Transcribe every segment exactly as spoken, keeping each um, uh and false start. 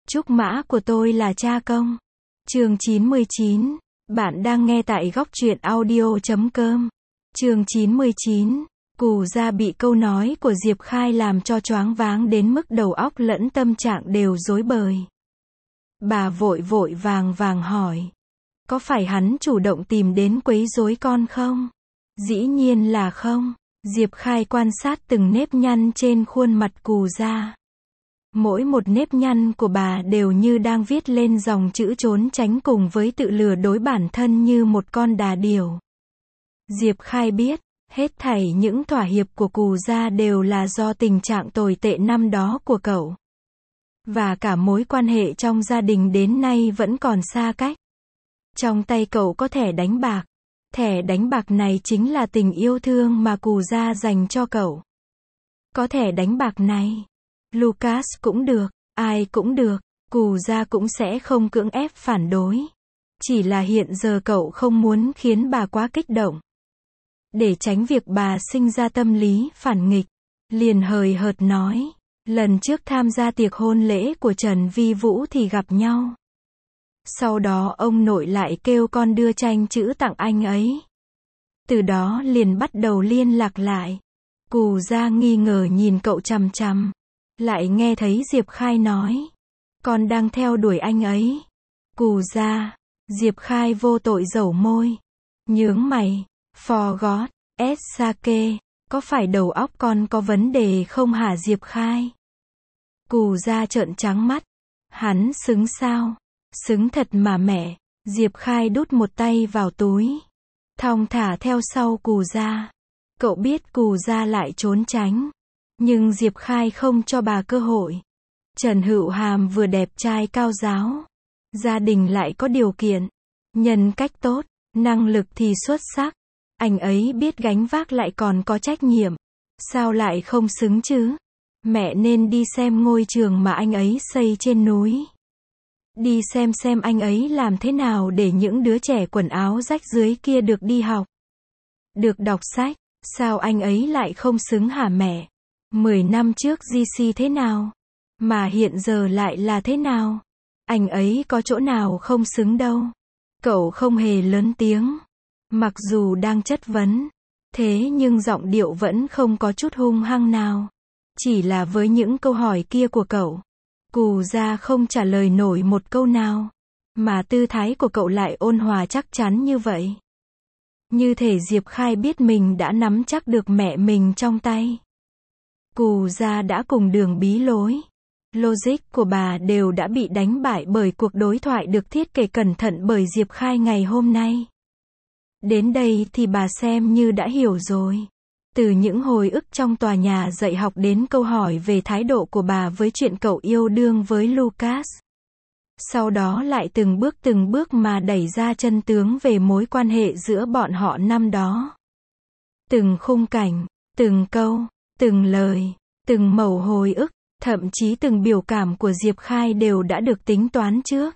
Trúc mã của tôi là cha công. Chương chín mươi chín. Bạn đang nghe tại góc truyện audio chấm com. Chương chín mươi chín. Cù gia bị câu nói của Diệp Khai làm cho choáng váng đến mức đầu óc lẫn tâm trạng đều rối bời. Bà vội vội vàng vàng hỏi. Có phải hắn chủ động tìm đến quấy rối con không? Dĩ nhiên là không. Diệp Khai quan sát từng nếp nhăn trên khuôn mặt Cù gia. Mỗi một nếp nhăn của bà đều như đang viết lên dòng chữ trốn tránh cùng với tự lừa đối bản thân như một con đà điểu. Diệp Khai biết, hết thảy những thỏa hiệp của Cù gia đều là do tình trạng tồi tệ năm đó của cậu. Và cả mối quan hệ trong gia đình đến nay vẫn còn xa cách. Trong tay cậu có thẻ đánh bạc. Thẻ đánh bạc này chính là tình yêu thương mà Cù gia dành cho cậu. Có thẻ đánh bạc này, Lucas cũng được, ai cũng được, Cù gia cũng sẽ không cưỡng ép phản đối. Chỉ là hiện giờ cậu không muốn khiến bà quá kích động. Để tránh việc bà sinh ra tâm lý phản nghịch, liền hời hợt nói, lần trước tham gia tiệc hôn lễ của Trần Vi Vũ thì gặp nhau. Sau đó ông nội lại kêu con đưa tranh chữ tặng anh ấy. Từ đó liền bắt đầu liên lạc lại. Cù gia nghi ngờ nhìn cậu chằm chằm. Lại nghe thấy Diệp Khai nói, con đang theo đuổi anh ấy. Cù gia, Diệp Khai vô tội dẩu môi. Nhướng mày, for God, sake, có phải đầu óc con có vấn đề không hả Diệp Khai? Cù gia trợn trắng mắt. Hắn xứng sao? Xứng thật mà mẹ. Diệp Khai đút một tay vào túi. Thong thả theo sau Cù gia. Cậu biết Cù gia lại trốn tránh. Nhưng Diệp Khai không cho bà cơ hội. Trần Hữu Hàm vừa đẹp trai cao giáo. Gia đình lại có điều kiện. Nhân cách tốt. Năng lực thì xuất sắc. Anh ấy biết gánh vác lại còn có trách nhiệm. Sao lại không xứng chứ? Mẹ nên đi xem ngôi trường mà anh ấy xây trên núi. Đi xem xem anh ấy làm thế nào để những đứa trẻ quần áo rách rưới kia được đi học. Được đọc sách. Sao anh ấy lại không xứng hả mẹ? Mười năm trước giê xê thế nào? Mà hiện giờ lại là thế nào? Anh ấy có chỗ nào không xứng đâu. Cậu không hề lớn tiếng. Mặc dù đang chất vấn. Thế nhưng giọng điệu vẫn không có chút hung hăng nào. Chỉ là với những câu hỏi kia của cậu, Cù gia không trả lời nổi một câu nào. Mà tư thái của cậu lại ôn hòa chắc chắn như vậy. Như thể Diệp Khai biết mình đã nắm chắc được mẹ mình trong tay. Cù gia đã cùng đường bí lối. Logic của bà đều đã bị đánh bại bởi cuộc đối thoại được thiết kế cẩn thận bởi Diệp Khai ngày hôm nay. Đến đây thì bà xem như đã hiểu rồi. Từ những hồi ức trong tòa nhà dạy học đến câu hỏi về thái độ của bà với chuyện cậu yêu đương với Lucas. Sau đó lại từng bước từng bước mà đẩy ra chân tướng về mối quan hệ giữa bọn họ năm đó. Từng khung cảnh, từng câu, từng lời, từng mẩu hồi ức, thậm chí từng biểu cảm của Diệp Khai đều đã được tính toán trước.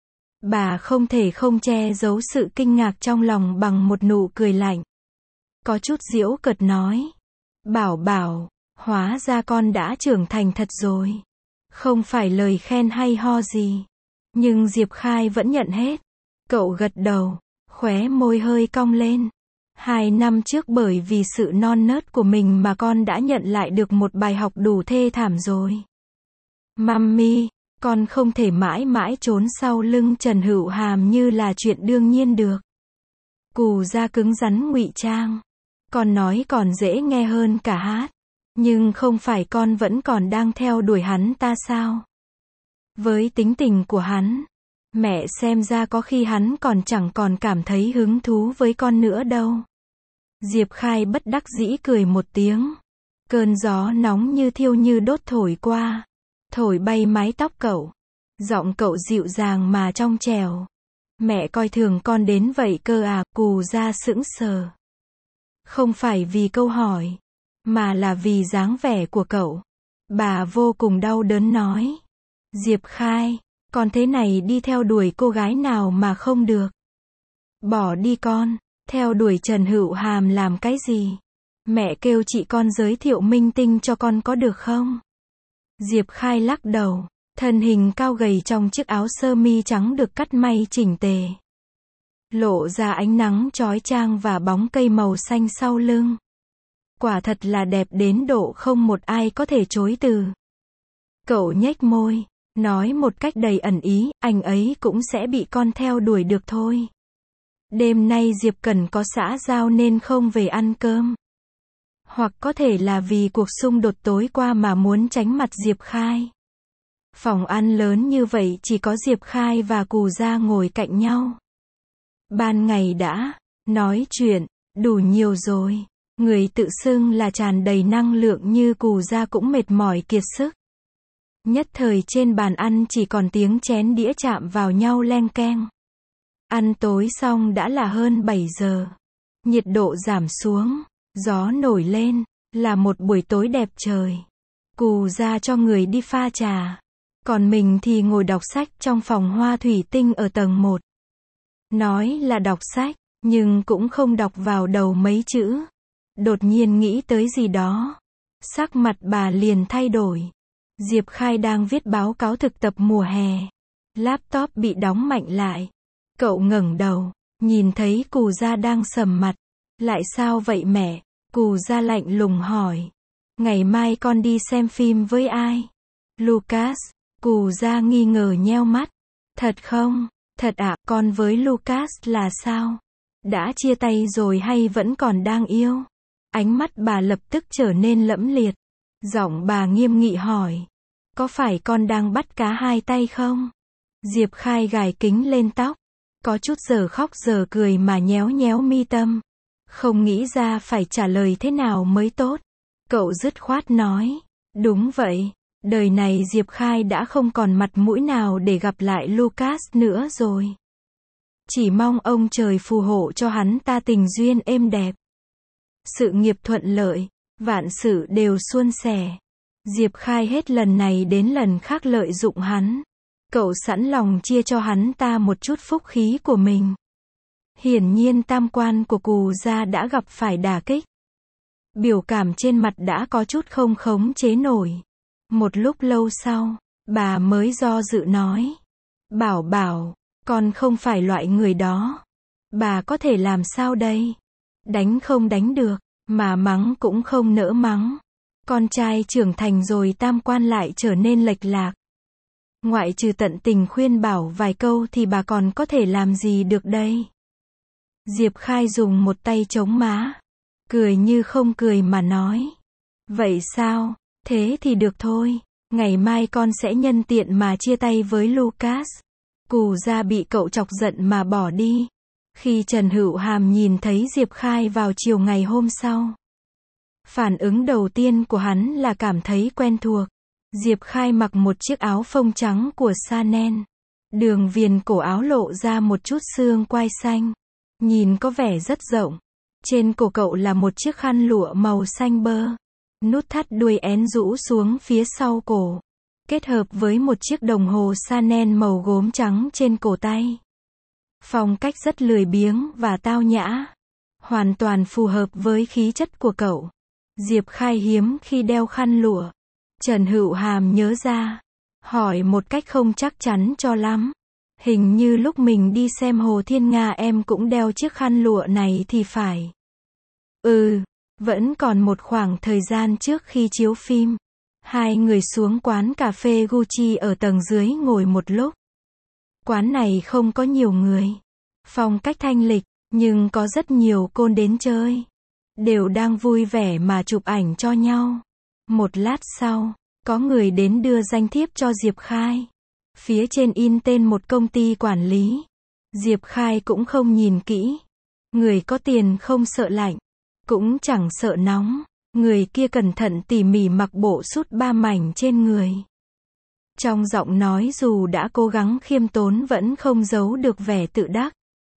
Bà không thể không che giấu sự kinh ngạc trong lòng bằng một nụ cười lạnh. Có chút giễu cợt nói. Bảo bảo, hóa ra con đã trưởng thành thật rồi. Không phải lời khen hay ho gì. Nhưng Diệp Khai vẫn nhận hết. Cậu gật đầu, khóe môi hơi cong lên. Hai năm trước bởi vì sự non nớt của mình mà con đã nhận lại được một bài học đủ thê thảm rồi. Mummy, con không thể mãi mãi trốn sau lưng Trần Hữu Hàm như là chuyện đương nhiên được. Cù gia cứng rắn ngụy trang. Con nói còn dễ nghe hơn cả hát. Nhưng không phải con vẫn còn đang theo đuổi hắn ta sao? Với tính tình của hắn, mẹ xem ra có khi hắn còn chẳng còn cảm thấy hứng thú với con nữa đâu. Diệp Khai bất đắc dĩ cười một tiếng. Cơn gió nóng như thiêu như đốt thổi qua. Thổi bay mái tóc cậu. Giọng cậu dịu dàng mà trong trẻo. Mẹ coi thường con đến vậy cơ à? Cù gia sững sờ. Không phải vì câu hỏi, mà là vì dáng vẻ của cậu. Bà vô cùng đau đớn nói. Diệp Khai, con thế này đi theo đuổi cô gái nào mà không được. Bỏ đi con, theo đuổi Trần Hữu Hàm làm cái gì? Mẹ kêu chị con giới thiệu minh tinh cho con có được không? Diệp Khai lắc đầu. Thân hình cao gầy trong chiếc áo sơ mi trắng được cắt may chỉnh tề. Lộ ra ánh nắng chói chang và bóng cây màu xanh sau lưng. Quả thật là đẹp đến độ không một ai có thể chối từ. Cậu nhếch môi, nói một cách đầy ẩn ý, anh ấy cũng sẽ bị con theo đuổi được thôi. Đêm nay Diệp Cần có xã giao nên không về ăn cơm. Hoặc có thể là vì cuộc xung đột tối qua mà muốn tránh mặt Diệp Khai. Phòng ăn lớn như vậy chỉ có Diệp Khai và Cù Gia ngồi cạnh nhau. Ban ngày đã nói chuyện đủ nhiều rồi. Người tự xưng là tràn đầy năng lượng như Cù Gia cũng mệt mỏi kiệt sức. Nhất thời trên bàn ăn chỉ còn tiếng chén đĩa chạm vào nhau leng keng. Ăn tối xong đã là hơn bảy giờ. Nhiệt độ giảm xuống, gió nổi lên, là một buổi tối đẹp trời. Cù Gia cho người đi pha trà. Còn mình thì ngồi đọc sách trong phòng hoa thủy tinh ở tầng một. Nói là đọc sách, nhưng cũng không đọc vào đầu mấy chữ. Đột nhiên nghĩ tới gì đó. Sắc mặt bà liền thay đổi. Diệp Khai đang viết báo cáo thực tập mùa hè. Laptop bị đóng mạnh lại. Cậu ngẩng đầu, nhìn thấy Cù Gia đang sầm mặt. Lại sao vậy mẹ? Cù Gia lạnh lùng hỏi. Ngày mai con đi xem phim với ai? Lucas. Cù Gia nghi ngờ nheo mắt. Thật không? Thật ạ, à, con với Lucas là sao? Đã chia tay rồi hay vẫn còn đang yêu? Ánh mắt bà lập tức trở nên lẫm liệt. Giọng bà nghiêm nghị hỏi. Có phải con đang bắt cá hai tay không? Diệp Khai gài kính lên tóc. Có chút giờ khóc giờ cười mà nhéo nhéo mi tâm. Không nghĩ ra phải trả lời thế nào mới tốt. Cậu dứt khoát nói. Đúng vậy. Đời này Diệp Khai đã không còn mặt mũi nào để gặp lại Lucas nữa rồi. Chỉ mong ông trời phù hộ cho hắn ta tình duyên êm đẹp. Sự nghiệp thuận lợi, vạn sự đều suôn sẻ. Diệp Khai hết lần này đến lần khác lợi dụng hắn. Cậu sẵn lòng chia cho hắn ta một chút phúc khí của mình. Hiển nhiên tam quan của Cù Gia đã gặp phải đả kích. Biểu cảm trên mặt đã có chút không khống chế nổi. Một lúc lâu sau, bà mới do dự nói. Bảo Bảo, con không phải loại người đó. Bà có thể làm sao đây? Đánh không đánh được, mà mắng cũng không nỡ mắng. Con trai trưởng thành rồi tam quan lại trở nên lệch lạc. Ngoại trừ tận tình khuyên bảo vài câu thì bà còn có thể làm gì được đây? Diệp Khai dùng một tay chống má. Cười như không cười mà nói. Vậy sao? Thế thì được thôi. Ngày mai con sẽ nhân tiện mà chia tay với Lucas. Cù Gia bị cậu chọc giận mà bỏ đi. Khi Trần Hữu Hàm nhìn thấy Diệp Khai vào chiều ngày hôm sau. Phản ứng đầu tiên của hắn là cảm thấy quen thuộc. Diệp Khai mặc một chiếc áo phông trắng của Chanel. Đường viền cổ áo lộ ra một chút xương quai xanh. Nhìn có vẻ rất rộng. Trên cổ cậu là một chiếc khăn lụa màu xanh bơ. Nút thắt đuôi én rũ xuống phía sau cổ. Kết hợp với một chiếc đồng hồ Chanel màu gốm trắng trên cổ tay. Phong cách rất lười biếng và tao nhã. Hoàn toàn phù hợp với khí chất của cậu. Diệp Khai hiếm khi đeo khăn lụa. Trần Hữu Hàm nhớ ra. Hỏi một cách không chắc chắn cho lắm. Hình như lúc mình đi xem Hồ Thiên Nga em cũng đeo chiếc khăn lụa này thì phải. Ừ, vẫn còn một khoảng thời gian trước khi chiếu phim. Hai người xuống quán cà phê Gucci ở tầng dưới ngồi một lúc. Quán này không có nhiều người. Phong cách thanh lịch, nhưng có rất nhiều côn đến chơi. Đều đang vui vẻ mà chụp ảnh cho nhau. Một lát sau, có người đến đưa danh thiếp cho Diệp Khai. Phía trên in tên một công ty quản lý. Diệp Khai cũng không nhìn kỹ. Người có tiền không sợ lạnh, cũng chẳng sợ nóng. Người kia cẩn thận tỉ mỉ mặc bộ sút ba mảnh trên người. Trong giọng nói dù đã cố gắng khiêm tốn vẫn không giấu được vẻ tự đắc.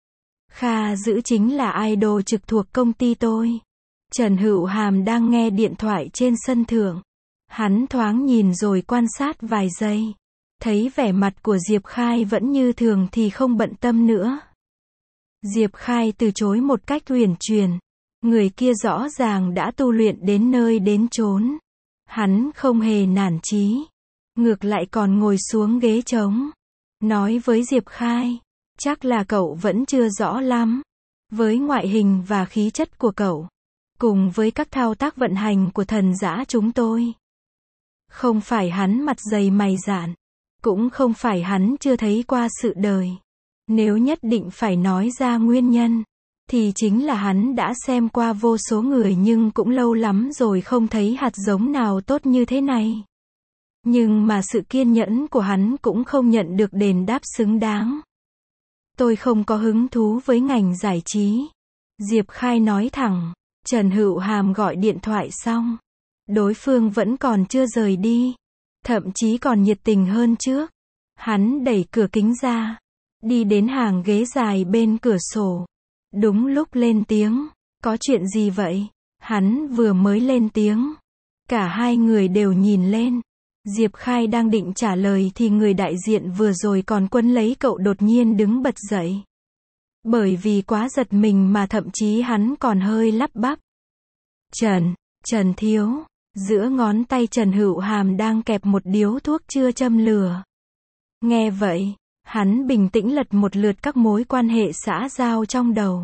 Kha Dữ chính là idol trực thuộc công ty tôi. Trần Hữu Hàm đang nghe điện thoại trên sân thượng. Hắn thoáng nhìn rồi quan sát vài giây. Thấy vẻ mặt của Diệp Khai vẫn như thường thì không bận tâm nữa. Diệp Khai từ chối một cách uyển chuyển. Người kia rõ ràng đã tu luyện đến nơi đến chốn. Hắn không hề nản chí. ngược lại còn ngồi xuống ghế trống. Nói với Diệp Khai, chắc là cậu vẫn chưa rõ lắm. Với ngoại hình và khí chất của cậu, cùng với các thao tác vận hành của thần dã chúng tôi. Không phải hắn mặt dày mày dạn, cũng không phải hắn chưa thấy qua sự đời. Nếu nhất định phải nói ra nguyên nhân, thì chính là hắn đã xem qua vô số người nhưng cũng lâu lắm rồi không thấy hạt giống nào tốt như thế này. Nhưng mà sự kiên nhẫn của hắn cũng không nhận được đền đáp xứng đáng. Tôi không có hứng thú với ngành giải trí. Diệp Khai nói thẳng. Trần Hữu Hàm gọi điện thoại xong. Đối phương vẫn còn chưa rời đi. Thậm chí còn nhiệt tình hơn trước. Hắn đẩy cửa kính ra. Đi đến hàng ghế dài bên cửa sổ. Đúng lúc lên tiếng. Có chuyện gì vậy? Hắn vừa mới lên tiếng. Cả hai người đều nhìn lên. Diệp Khai đang định trả lời thì người đại diện vừa rồi còn quấn lấy cậu đột nhiên đứng bật dậy. Bởi vì quá giật mình mà thậm chí hắn còn hơi lắp bắp. Trần, Trần Thiếu, giữa ngón tay Trần Hữu Hàm đang kẹp một điếu thuốc chưa châm lửa. Nghe vậy, hắn bình tĩnh lật một lượt các mối quan hệ xã giao trong đầu.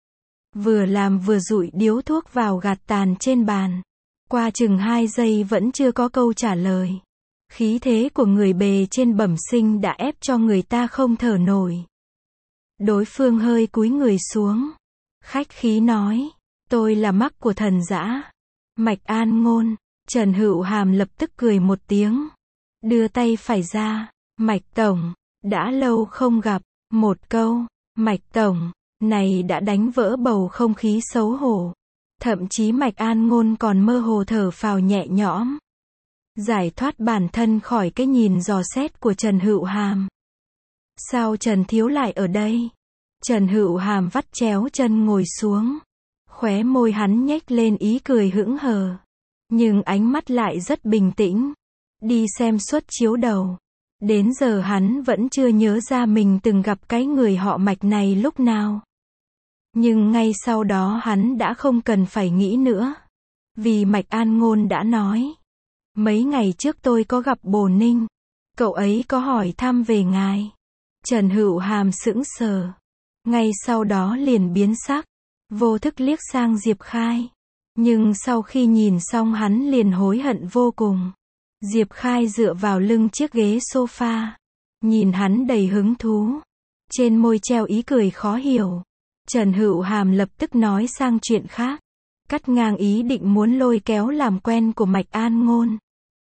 Vừa làm vừa dụi điếu thuốc vào gạt tàn trên bàn. Qua chừng hai giây vẫn chưa có câu trả lời. Khí thế của người bề trên bẩm sinh đã ép cho người ta không thở nổi. Đối phương hơi cúi người xuống. Khách khí nói. Tôi là mắc của thần dã. Mạch An Ngôn. Trần Hữu Hàm lập tức cười một tiếng. Đưa tay phải ra. Mạch Tổng. Đã lâu không gặp. Một câu. Mạch Tổng. Này đã đánh vỡ bầu không khí xấu hổ. Thậm chí Mạch An Ngôn còn mơ hồ thở phào nhẹ nhõm. Giải thoát bản thân khỏi cái nhìn dò xét của Trần Hữu Hàm. Sao Trần Thiếu lại ở đây? Trần Hữu Hàm vắt chéo chân ngồi xuống. Khóe môi hắn nhếch lên ý cười hững hờ. Nhưng ánh mắt lại rất bình tĩnh. Đi xem suất chiếu đầu. Đến giờ hắn vẫn chưa nhớ ra mình từng gặp cái người họ Mạch này lúc nào. Nhưng ngay sau đó hắn đã không cần phải nghĩ nữa. Vì Mạch An Ngôn đã nói. Mấy ngày trước tôi có gặp Bồ Ninh. Cậu ấy có hỏi thăm về ngài. Trần Hữu Hàm sững sờ. Ngay sau đó liền biến sắc. Vô thức liếc sang Diệp Khai. Nhưng sau khi nhìn xong hắn liền hối hận vô cùng. Diệp Khai dựa vào lưng chiếc ghế sofa. Nhìn hắn đầy hứng thú. Trên môi treo ý cười khó hiểu. Trần Hữu Hàm lập tức nói sang chuyện khác. Cắt ngang ý định muốn lôi kéo làm quen của Mạch An Ngôn.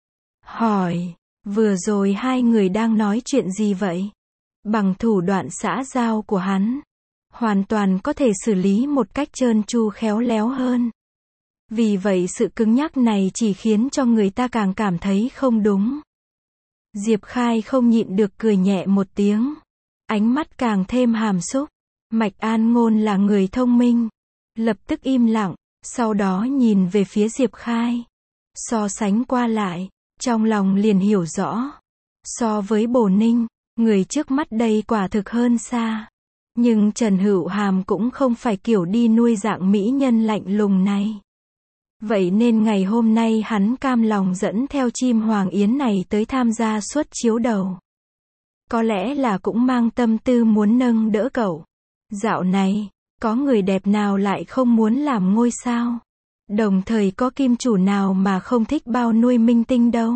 Hỏi, vừa rồi hai người đang nói chuyện gì vậy? Bằng thủ đoạn xã giao của hắn, hoàn toàn có thể xử lý một cách trơn tru khéo léo hơn. Vì vậy sự cứng nhắc này chỉ khiến cho người ta càng cảm thấy không đúng. Diệp Khai không nhịn được cười nhẹ một tiếng. Ánh mắt càng thêm hàm xúc. Mạch An Ngôn là người thông minh. Lập tức im lặng, sau đó nhìn về phía Diệp Khai. So sánh qua lại, trong lòng liền hiểu rõ. So với Bồ Ninh, người trước mắt đây quả thực hơn xa. Nhưng Trần Hữu Hàm cũng không phải kiểu đi nuôi dạng mỹ nhân lạnh lùng này. Vậy nên ngày hôm nay hắn cam lòng dẫn theo chim hoàng yến này tới tham gia suất chiếu đầu. Có lẽ là cũng mang tâm tư muốn nâng đỡ cậu. Dạo này, có người đẹp nào lại không muốn làm ngôi sao? Đồng thời có kim chủ nào mà không thích bao nuôi minh tinh đâu?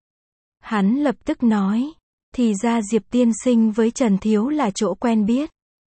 Hắn lập tức nói. Thì ra Diệp tiên sinh với Trần Thiếu là chỗ quen biết.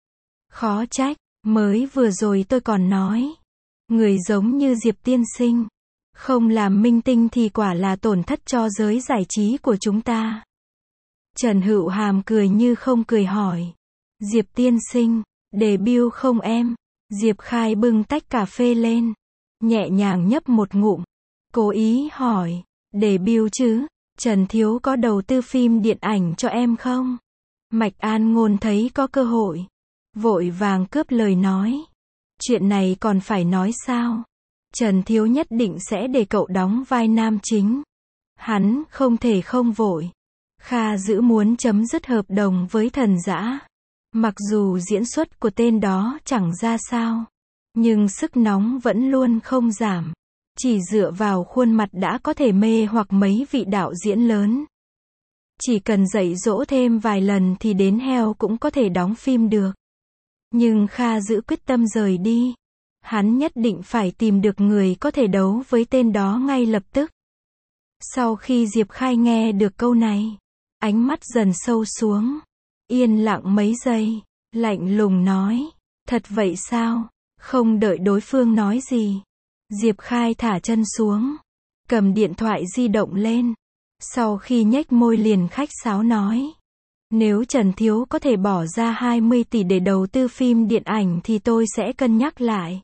Khó trách, mới vừa rồi tôi còn nói. Người giống như Diệp tiên sinh. Không làm minh tinh thì quả là tổn thất cho giới giải trí của chúng ta. Trần Hữu Hàm cười như không cười hỏi. Diệp tiên sinh, debut không em? Diệp Khai bưng tách cà phê lên. Nhẹ nhàng nhấp một ngụm. Cố ý hỏi. Debut chứ? Trần Thiếu có đầu tư phim điện ảnh cho em không? Mạch An Ngôn thấy có cơ hội. Vội vàng cướp lời nói. Chuyện này còn phải nói sao? Trần Thiếu nhất định sẽ để cậu đóng vai nam chính. Hắn không thể không vội. Kha Dữ muốn chấm dứt hợp đồng với thần dã. Mặc dù diễn xuất của tên đó chẳng ra sao. Nhưng sức nóng vẫn luôn không giảm. Chỉ dựa vào khuôn mặt đã có thể mê hoặc mấy vị đạo diễn lớn. Chỉ cần dạy dỗ thêm vài lần thì đến heo cũng có thể đóng phim được. Nhưng Kha giữ quyết tâm rời đi. Hắn nhất định phải tìm được người có thể đấu với tên đó ngay lập tức. Sau khi Diệp Khai nghe được câu này, ánh mắt dần sâu xuống. Yên lặng mấy giây, lạnh lùng nói, thật vậy sao? Không đợi đối phương nói gì, Diệp Khai thả chân xuống, cầm điện thoại di động lên. Sau khi nhếch môi liền khách sáo nói, nếu Trần Thiếu có thể bỏ ra hai mươi tỷ để đầu tư phim điện ảnh thì tôi sẽ cân nhắc lại.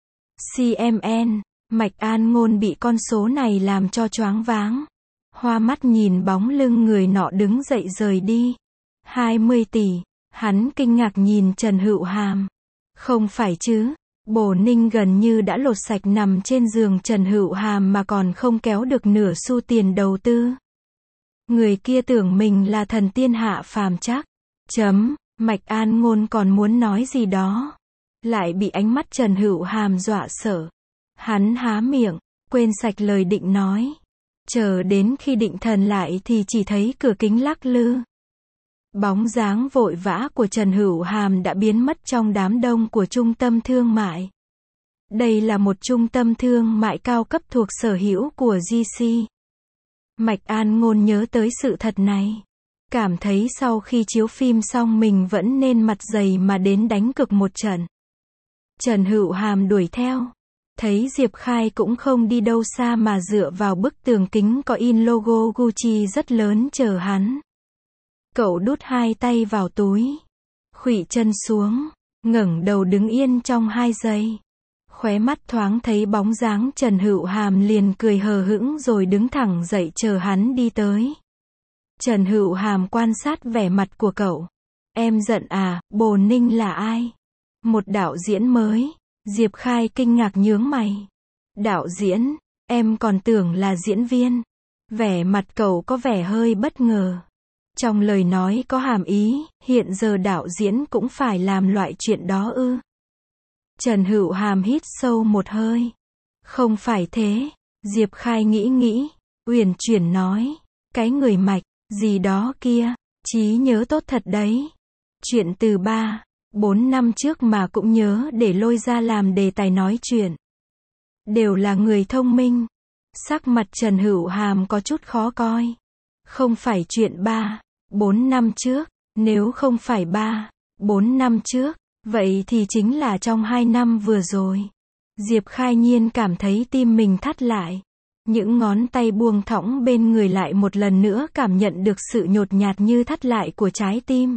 xê em en, Mạch An Ngôn bị con số này làm cho choáng váng. Hoa mắt nhìn bóng lưng người nọ đứng dậy rời đi. hai mươi tỷ, hắn kinh ngạc nhìn Trần Hữu Hàm. Không phải chứ, Bồ Ninh gần như đã lột sạch nằm trên giường Trần Hữu Hàm mà còn không kéo được nửa xu tiền đầu tư. Người kia tưởng mình là thần tiên hạ phàm chắc. Chấm, Mạch An Ngôn còn muốn nói gì đó. Lại bị ánh mắt Trần Hữu Hàm dọa sợ. Hắn há miệng, quên sạch lời định nói. Chờ đến khi định thần lại thì chỉ thấy cửa kính lắc lư. Bóng dáng vội vã của Trần Hữu Hàm đã biến mất trong đám đông của trung tâm thương mại. Đây là một trung tâm thương mại cao cấp thuộc sở hữu của giê xê. Mạch An Ngôn nhớ tới sự thật này. Cảm thấy sau khi chiếu phim xong mình vẫn nên mặt dày mà đến đánh cược một trận. Trần Hữu Hàm đuổi theo. Thấy Diệp Khai cũng không đi đâu xa mà dựa vào bức tường kính có in logo Gucci rất lớn chờ hắn. Cậu đút hai tay vào túi, khuỵu chân xuống, ngẩng đầu đứng yên trong hai giây. Khóe mắt thoáng thấy bóng dáng Trần Hữu Hàm liền cười hờ hững rồi đứng thẳng dậy chờ hắn đi tới. Trần Hữu Hàm quan sát vẻ mặt của cậu. Em giận à, Bồ Ninh là ai? Một đạo diễn mới. Diệp Khai kinh ngạc nhướng mày. Đạo diễn, em còn tưởng là diễn viên. Vẻ mặt cậu có vẻ hơi bất ngờ. Trong lời nói có hàm ý, hiện giờ đạo diễn cũng phải làm loại chuyện đó ư? Trần Hữu Hàm hít sâu một hơi. Không phải thế. Diệp Khai nghĩ nghĩ, uyển chuyển nói, cái người Mạch, gì đó kia, trí nhớ tốt thật đấy. Chuyện từ ba, bốn năm trước mà cũng nhớ để lôi ra làm đề tài nói chuyện. Đều là người thông minh. Sắc mặt Trần Hữu Hàm có chút khó coi. Không phải chuyện ba, bốn năm trước, nếu không phải ba, bốn năm trước, vậy thì chính là trong hai năm vừa rồi. Diệp Khai nhiên cảm thấy tim mình thắt lại. Những ngón tay buông thõng bên người lại một lần nữa cảm nhận được sự nhột nhạt như thắt lại của trái tim.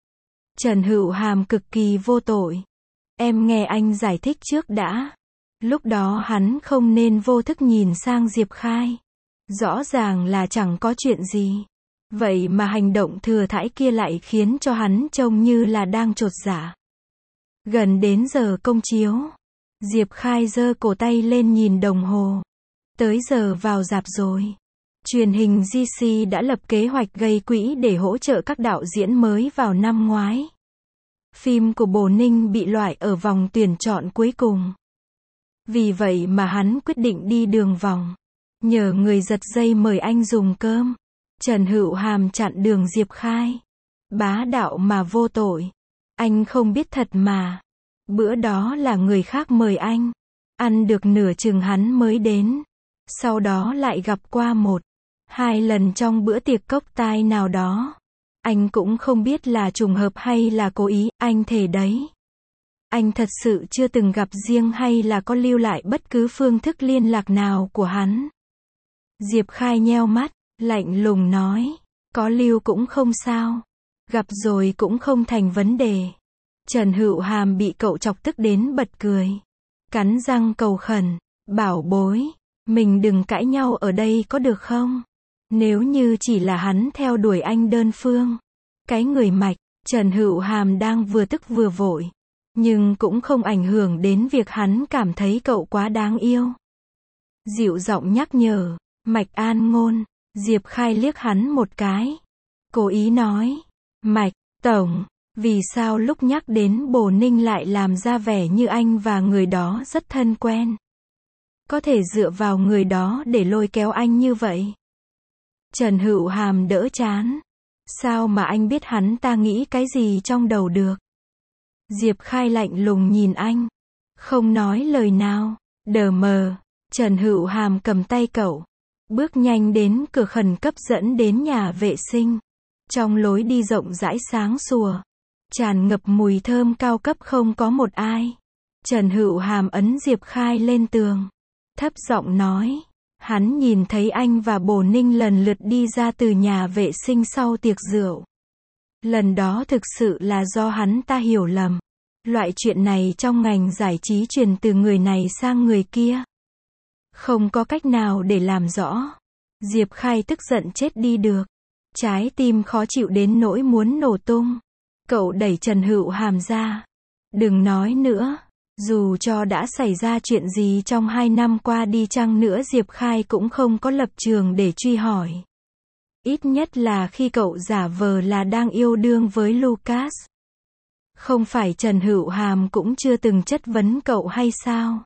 Trần Hữu Hàm cực kỳ vô tội. Em nghe anh giải thích trước đã. Lúc đó hắn không nên vô thức nhìn sang Diệp Khai. Rõ ràng là chẳng có chuyện gì. Vậy mà hành động thừa thãi kia lại khiến cho hắn trông như là đang chột dạ. Gần đến giờ công chiếu. Diệp Khai giơ cổ tay lên nhìn đồng hồ. Tới giờ vào rạp rồi. Truyền hình giê xê đã lập kế hoạch gây quỹ để hỗ trợ các đạo diễn mới vào năm ngoái. Phim của Bồ Ninh bị loại ở vòng tuyển chọn cuối cùng. Vì vậy mà hắn quyết định đi đường vòng. Nhờ người giật dây mời anh dùng cơm. Trần Hữu Hàm chặn đường Diệp Khai. Bá đạo mà vô tội. Anh không biết thật mà. Bữa đó là người khác mời anh. Ăn được nửa chừng hắn mới đến. Sau đó lại gặp qua một, hai lần trong bữa tiệc cốc tai nào đó. Anh cũng không biết là trùng hợp hay là cố ý, anh thề đấy. Anh thật sự chưa từng gặp riêng hay là có lưu lại bất cứ phương thức liên lạc nào của hắn. Diệp Khai nheo mắt, lạnh lùng nói, có lưu cũng không sao. Gặp rồi cũng không thành vấn đề. Trần Hữu Hàm bị cậu chọc tức đến bật cười. Cắn răng cầu khẩn, bảo bối. Mình đừng cãi nhau ở đây có được không? Nếu như chỉ là hắn theo đuổi anh đơn phương. Cái người Mạch, Trần Hữu Hàm đang vừa tức vừa vội. Nhưng cũng không ảnh hưởng đến việc hắn cảm thấy cậu quá đáng yêu. Dịu giọng nhắc nhở, Mạch An Ngôn. Diệp Khai liếc hắn một cái. Cố ý nói, Mạch, Tổng, vì sao lúc nhắc đến Bồ Ninh lại làm ra vẻ như anh và người đó rất thân quen? Có thể dựa vào người đó để lôi kéo anh như vậy. Trần Hữu Hàm đỡ chán. Sao mà anh biết hắn ta nghĩ cái gì trong đầu được? Diệp Khai lạnh lùng nhìn anh. Không nói lời nào. Đờ mờ. Trần Hữu Hàm cầm tay cậu. Bước nhanh đến cửa khẩn cấp dẫn đến nhà vệ sinh. Trong lối đi rộng rãi sáng sủa. Tràn ngập mùi thơm cao cấp không có một ai. Trần Hữu Hàm ấn Diệp Khai lên tường. Thấp giọng nói. Hắn nhìn thấy anh và Bồ Ninh lần lượt đi ra từ nhà vệ sinh sau tiệc rượu. Lần đó thực sự là do hắn ta hiểu lầm. Loại chuyện này trong ngành giải trí truyền từ người này sang người kia. Không có cách nào để làm rõ. Diệp Khai tức giận chết đi được. Trái tim khó chịu đến nỗi muốn nổ tung. Cậu đẩy Trần Hữu Hàm ra. Đừng nói nữa. Dù cho đã xảy ra chuyện gì trong hai năm qua đi chăng nữa Diệp Khai cũng không có lập trường để truy hỏi. Ít nhất là khi cậu giả vờ là đang yêu đương với Lucas. Không phải Trần Hữu Hàm cũng chưa từng chất vấn cậu hay sao?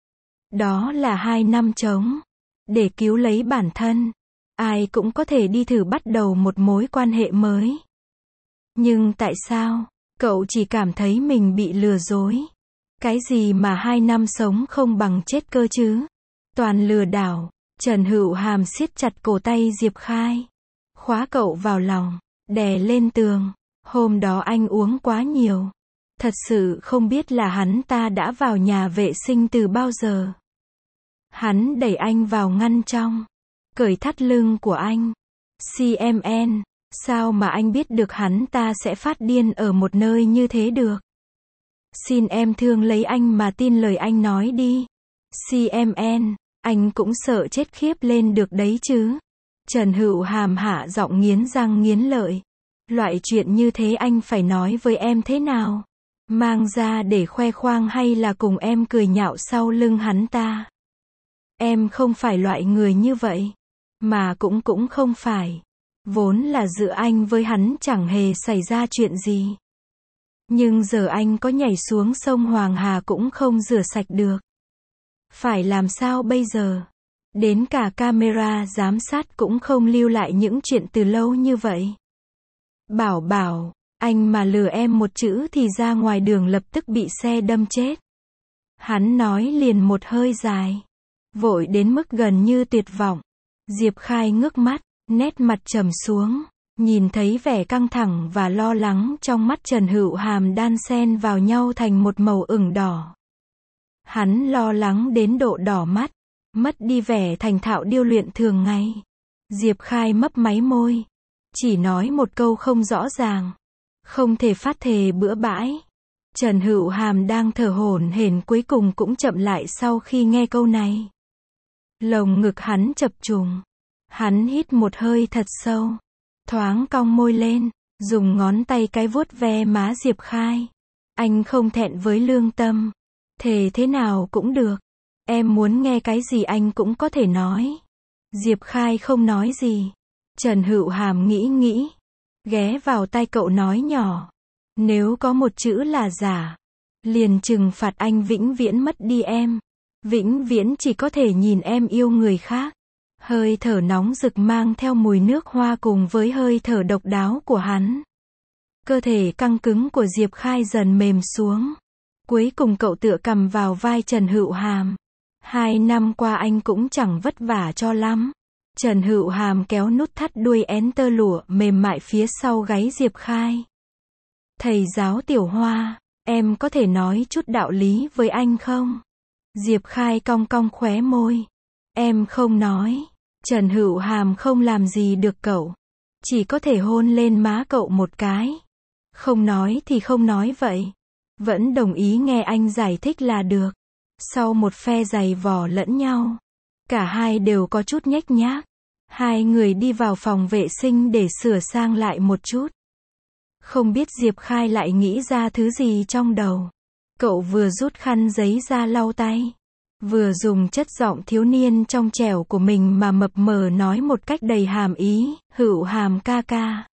Đó là hai năm trống. Để cứu lấy bản thân. Ai cũng có thể đi thử bắt đầu một mối quan hệ mới. Nhưng tại sao? Cậu chỉ cảm thấy mình bị lừa dối. Cái gì mà hai năm sống không bằng chết cơ chứ? Toàn lừa đảo. Trần Hữu Hàm siết chặt cổ tay Diệp Khai. Khóa cậu vào lòng. Đè lên tường. Hôm đó anh uống quá nhiều. Thật sự không biết là hắn ta đã vào nhà vệ sinh từ bao giờ. Hắn đẩy anh vào ngăn trong. Cởi thắt lưng của anh. xê em en. Sao mà anh biết được hắn ta sẽ phát điên ở một nơi như thế được? Xin em thương lấy anh mà tin lời anh nói đi. xê em en. Anh cũng sợ chết khiếp lên được đấy chứ. Trần Hữu Hàm hạ giọng nghiến răng nghiến lợi. Loại chuyện như thế anh phải nói với em thế nào? Mang ra để khoe khoang hay là cùng em cười nhạo sau lưng hắn ta? Em không phải loại người như vậy. Mà cũng cũng không phải. Vốn là giữa anh với hắn chẳng hề xảy ra chuyện gì. Nhưng giờ anh có nhảy xuống sông Hoàng Hà cũng không rửa sạch được. Phải làm sao bây giờ? Đến cả camera giám sát cũng không lưu lại những chuyện từ lâu như vậy. Bảo bảo, anh mà lừa em một chữ thì ra ngoài đường lập tức bị xe đâm chết. Hắn nói liền một hơi dài. Vội đến mức gần như tuyệt vọng. Diệp Khai ngước mắt, nét mặt trầm xuống. Nhìn thấy vẻ căng thẳng và lo lắng trong mắt Trần Hữu Hàm đan xen vào nhau thành một màu ửng đỏ. Hắn lo lắng đến độ đỏ mắt, mất đi vẻ thành thạo điêu luyện thường ngày. Diệp Khai mấp máy môi, chỉ nói một câu không rõ ràng, không thể phát thề bữa bãi. Trần Hữu Hàm đang thở hổn hển cuối cùng cũng chậm lại sau khi nghe câu này. Lồng ngực hắn chập trùng, hắn hít một hơi thật sâu. Thoáng cong môi lên, dùng ngón tay cái vuốt ve má Diệp Khai. Anh không thẹn với lương tâm. Thề thế nào cũng được. Em muốn nghe cái gì anh cũng có thể nói. Diệp Khai không nói gì. Trần Hữu Hàm nghĩ nghĩ. Ghé vào tai cậu nói nhỏ. Nếu có một chữ là giả, liền trừng phạt anh vĩnh viễn mất đi em. Vĩnh viễn chỉ có thể nhìn em yêu người khác. Hơi thở nóng rực mang theo mùi nước hoa cùng với hơi thở độc đáo của hắn. Cơ thể căng cứng của Diệp Khai dần mềm xuống. Cuối cùng cậu tựa cằm vào vai Trần Hữu Hàm. Hai năm qua anh cũng chẳng vất vả cho lắm. Trần Hữu Hàm kéo nút thắt đuôi én tơ lụa mềm mại phía sau gáy Diệp Khai. Thầy giáo Tiểu Hoa, em có thể nói chút đạo lý với anh không? Diệp Khai cong cong khóe môi. Em không nói. Trần Hữu Hàm không làm gì được cậu. Chỉ có thể hôn lên má cậu một cái. Không nói thì không nói vậy. Vẫn đồng ý nghe anh giải thích là được. Sau một phe giày vò lẫn nhau, cả hai đều có chút nhếch nhác. Hai người đi vào phòng vệ sinh để sửa sang lại một chút. Không biết Diệp Khai lại nghĩ ra thứ gì trong đầu. Cậu vừa rút khăn giấy ra lau tay, vừa dùng chất giọng thiếu niên trong trẻo của mình mà mập mờ nói một cách đầy hàm ý, Hữu Hàm ca ca.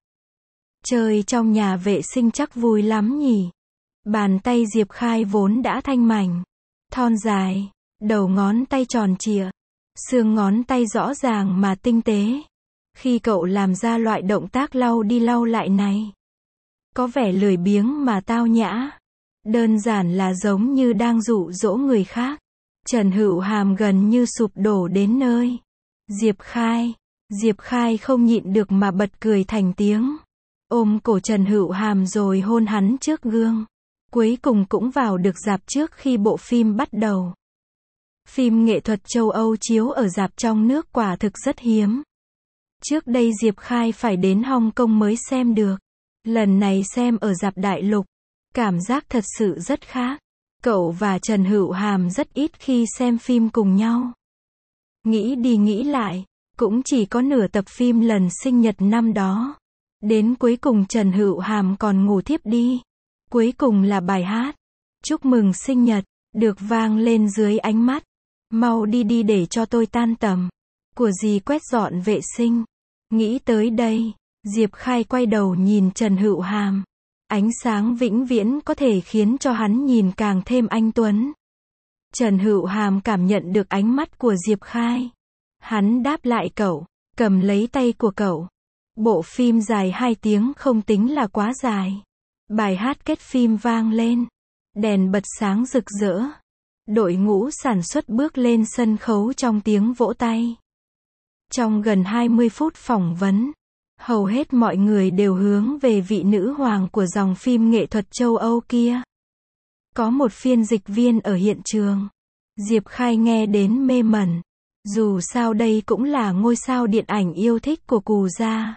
Chơi trong nhà vệ sinh chắc vui lắm nhỉ. Bàn tay Diệp Khai vốn đã thanh mảnh, thon dài, đầu ngón tay tròn trịa, xương ngón tay rõ ràng mà tinh tế. Khi cậu làm ra loại động tác lau đi lau lại này, có vẻ lười biếng mà tao nhã. Đơn giản là giống như đang dụ dỗ người khác. Trần Hữu Hàm gần như sụp đổ đến nơi. Diệp Khai. Diệp Khai không nhịn được mà bật cười thành tiếng. Ôm cổ Trần Hữu Hàm rồi hôn hắn trước gương. Cuối cùng cũng vào được rạp trước khi bộ phim bắt đầu. Phim nghệ thuật châu Âu chiếu ở rạp trong nước quả thực rất hiếm. Trước đây Diệp Khai phải đến Hong Kong mới xem được. Lần này xem ở rạp đại lục. Cảm giác thật sự rất khác. Cậu và Trần Hữu Hàm rất ít khi xem phim cùng nhau. Nghĩ đi nghĩ lại, cũng chỉ có nửa tập phim lần sinh nhật năm đó. Đến cuối cùng Trần Hữu Hàm còn ngủ thiếp đi. Cuối cùng là bài hát chúc mừng sinh nhật, được vang lên dưới ánh mắt. Mau đi đi để cho tôi tan tầm. Của dì quét dọn vệ sinh. Nghĩ tới đây, Diệp Khai quay đầu nhìn Trần Hữu Hàm. Ánh sáng vĩnh viễn có thể khiến cho hắn nhìn càng thêm anh tuấn. Trần Hữu Hàm cảm nhận được ánh mắt của Diệp Khai. Hắn đáp lại cậu, cầm lấy tay của cậu. Bộ phim dài hai tiếng không tính là quá dài. Bài hát kết phim vang lên. Đèn bật sáng rực rỡ. Đội ngũ sản xuất bước lên sân khấu trong tiếng vỗ tay. Trong gần hai mươi phút phỏng vấn, hầu hết mọi người đều hướng về vị nữ hoàng của dòng phim nghệ thuật châu Âu kia. Có một phiên dịch viên ở hiện trường. Diệp Khai nghe đến mê mẩn. Dù sao đây cũng là ngôi sao điện ảnh yêu thích của Cù Gia.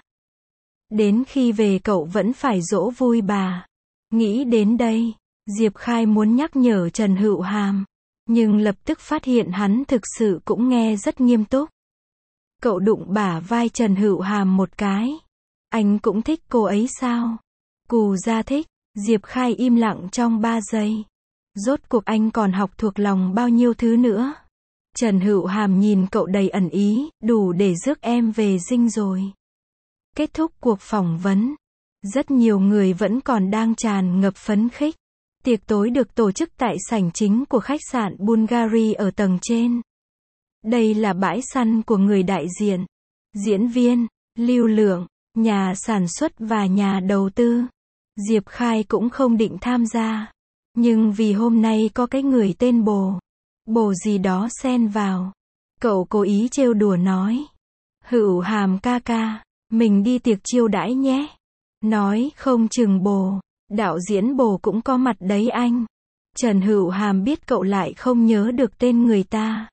Đến khi về cậu vẫn phải dỗ vui bà. Nghĩ đến đây, Diệp Khai muốn nhắc nhở Trần Hữu Hàm. Nhưng lập tức phát hiện hắn thực sự cũng nghe rất nghiêm túc. Cậu đụng bả vai Trần Hữu Hàm một cái. Anh cũng thích cô ấy sao? Cù Gia thích. Diệp Khai im lặng trong ba giây. Rốt cuộc anh còn học thuộc lòng bao nhiêu thứ nữa. Trần Hữu Hàm nhìn cậu đầy ẩn ý, đủ để rước em về dinh rồi. Kết thúc cuộc phỏng vấn. Rất nhiều người vẫn còn đang tràn ngập phấn khích. Tiệc tối được tổ chức tại sảnh chính của khách sạn Bulgari ở tầng trên. Đây là bãi săn của người đại diện, diễn viên, lưu lượng, nhà sản xuất và nhà đầu tư. Diệp Khai cũng không định tham gia. Nhưng vì hôm nay có cái người tên Bồ. Bồ gì đó xen vào. Cậu cố ý trêu đùa nói. Hữu Hàm ca ca, mình đi tiệc chiêu đãi nhé. Nói không chừng Bồ, đạo diễn Bồ cũng có mặt đấy anh. Trần Hữu Hàm biết cậu lại không nhớ được tên người ta.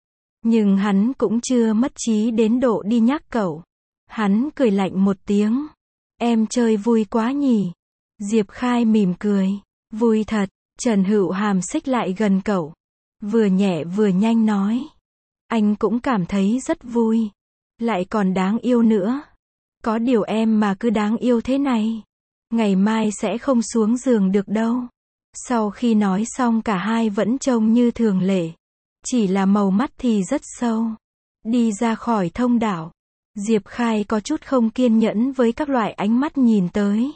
Nhưng hắn cũng chưa mất trí đến độ đi nhắc cậu. Hắn cười lạnh một tiếng. Em chơi vui quá nhỉ. Diệp Khai mỉm cười. Vui thật. Trần Hữu Hàm xích lại gần cậu. Vừa nhẹ vừa nhanh nói. Anh cũng cảm thấy rất vui. Lại còn đáng yêu nữa. Có điều em mà cứ đáng yêu thế này. Ngày mai sẽ không xuống giường được đâu. Sau khi nói xong cả hai vẫn trông như thường lệ. Chỉ là màu mắt thì rất sâu. Đi ra khỏi thông đạo. Diệp Khai có chút không kiên nhẫn với các loại ánh mắt nhìn tới.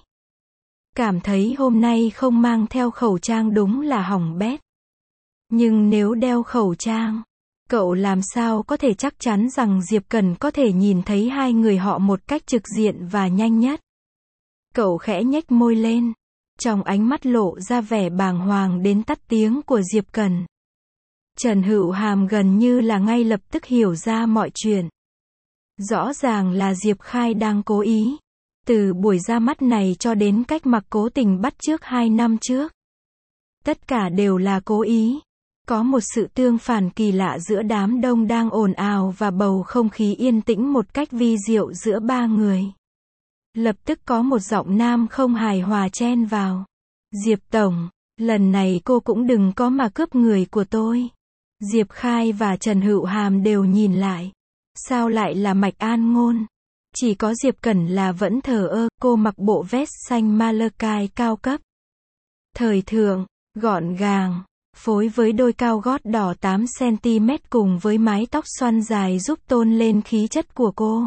Cảm thấy hôm nay không mang theo khẩu trang đúng là hỏng bét. Nhưng nếu đeo khẩu trang, cậu làm sao có thể chắc chắn rằng Diệp Cần có thể nhìn thấy hai người họ một cách trực diện và nhanh nhất. Cậu khẽ nhếch môi lên. Trong ánh mắt lộ ra vẻ bàng hoàng đến tắt tiếng của Diệp Cần. Trần Hữu Hàm gần như là ngay lập tức hiểu ra mọi chuyện. Rõ ràng là Diệp Khai đang cố ý. Từ buổi ra mắt này cho đến cách mặc cố tình bắt chước hai năm trước. Tất cả đều là cố ý. Có một sự tương phản kỳ lạ giữa đám đông đang ồn ào và bầu không khí yên tĩnh một cách vi diệu giữa ba người. Lập tức có một giọng nam không hài hòa chen vào. Diệp Tổng, lần này cô cũng đừng có mà cướp người của tôi. Diệp Khai và Trần Hữu Hàm đều nhìn lại. Sao lại là Mạch An Ngôn? Chỉ có Diệp Cẩn là vẫn thờ ơ, cô mặc bộ vest xanh Malakai cao cấp. Thời thượng, gọn gàng, phối với đôi cao gót đỏ tám xăng ti mét cùng với mái tóc xoăn dài giúp tôn lên khí chất của cô.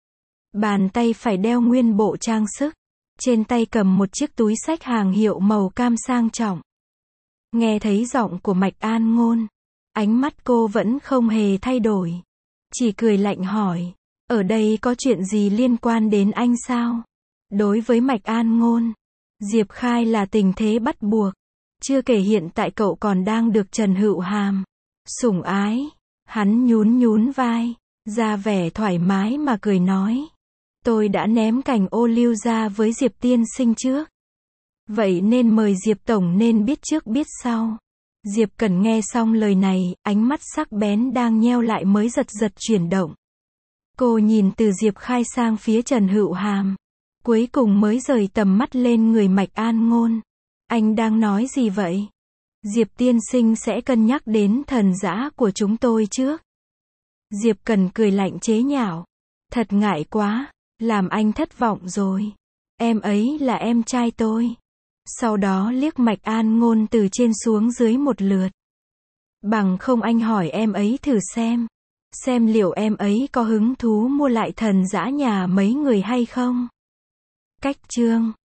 Bàn tay phải đeo nguyên bộ trang sức. Trên tay cầm một chiếc túi xách hàng hiệu màu cam sang trọng. Nghe thấy giọng của Mạch An Ngôn, ánh mắt cô vẫn không hề thay đổi. Chỉ cười lạnh hỏi, Ở đây có chuyện gì liên quan đến anh sao? Đối với Mạch An Ngôn, Diệp Khai là tình thế bắt buộc. Chưa kể hiện tại cậu còn đang được Trần Hữu Hàm sủng ái. Hắn nhún nhún vai, ra vẻ thoải mái mà cười nói. Tôi đã ném cành ô liu ra với Diệp tiên sinh trước. Vậy nên mời Diệp tổng nên biết trước biết sau. Diệp Cần nghe xong lời này, ánh mắt sắc bén đang nheo lại mới giật giật chuyển động. Cô nhìn từ Diệp Khai sang phía Trần Hữu Hàm, cuối cùng mới rời tầm mắt lên người Mạch An Ngôn. Anh đang nói gì vậy? Diệp tiên sinh sẽ cân nhắc đến thần dã của chúng tôi trước. Diệp Cần cười lạnh chế nhạo. Thật ngại quá, làm anh thất vọng rồi. Em ấy là em trai tôi. Sau đó liếc Mạch An Ngôn từ trên xuống dưới một lượt. Bằng không anh hỏi em ấy thử xem. Xem liệu em ấy có hứng thú mua lại thần dã nhà mấy người hay không? Cách chương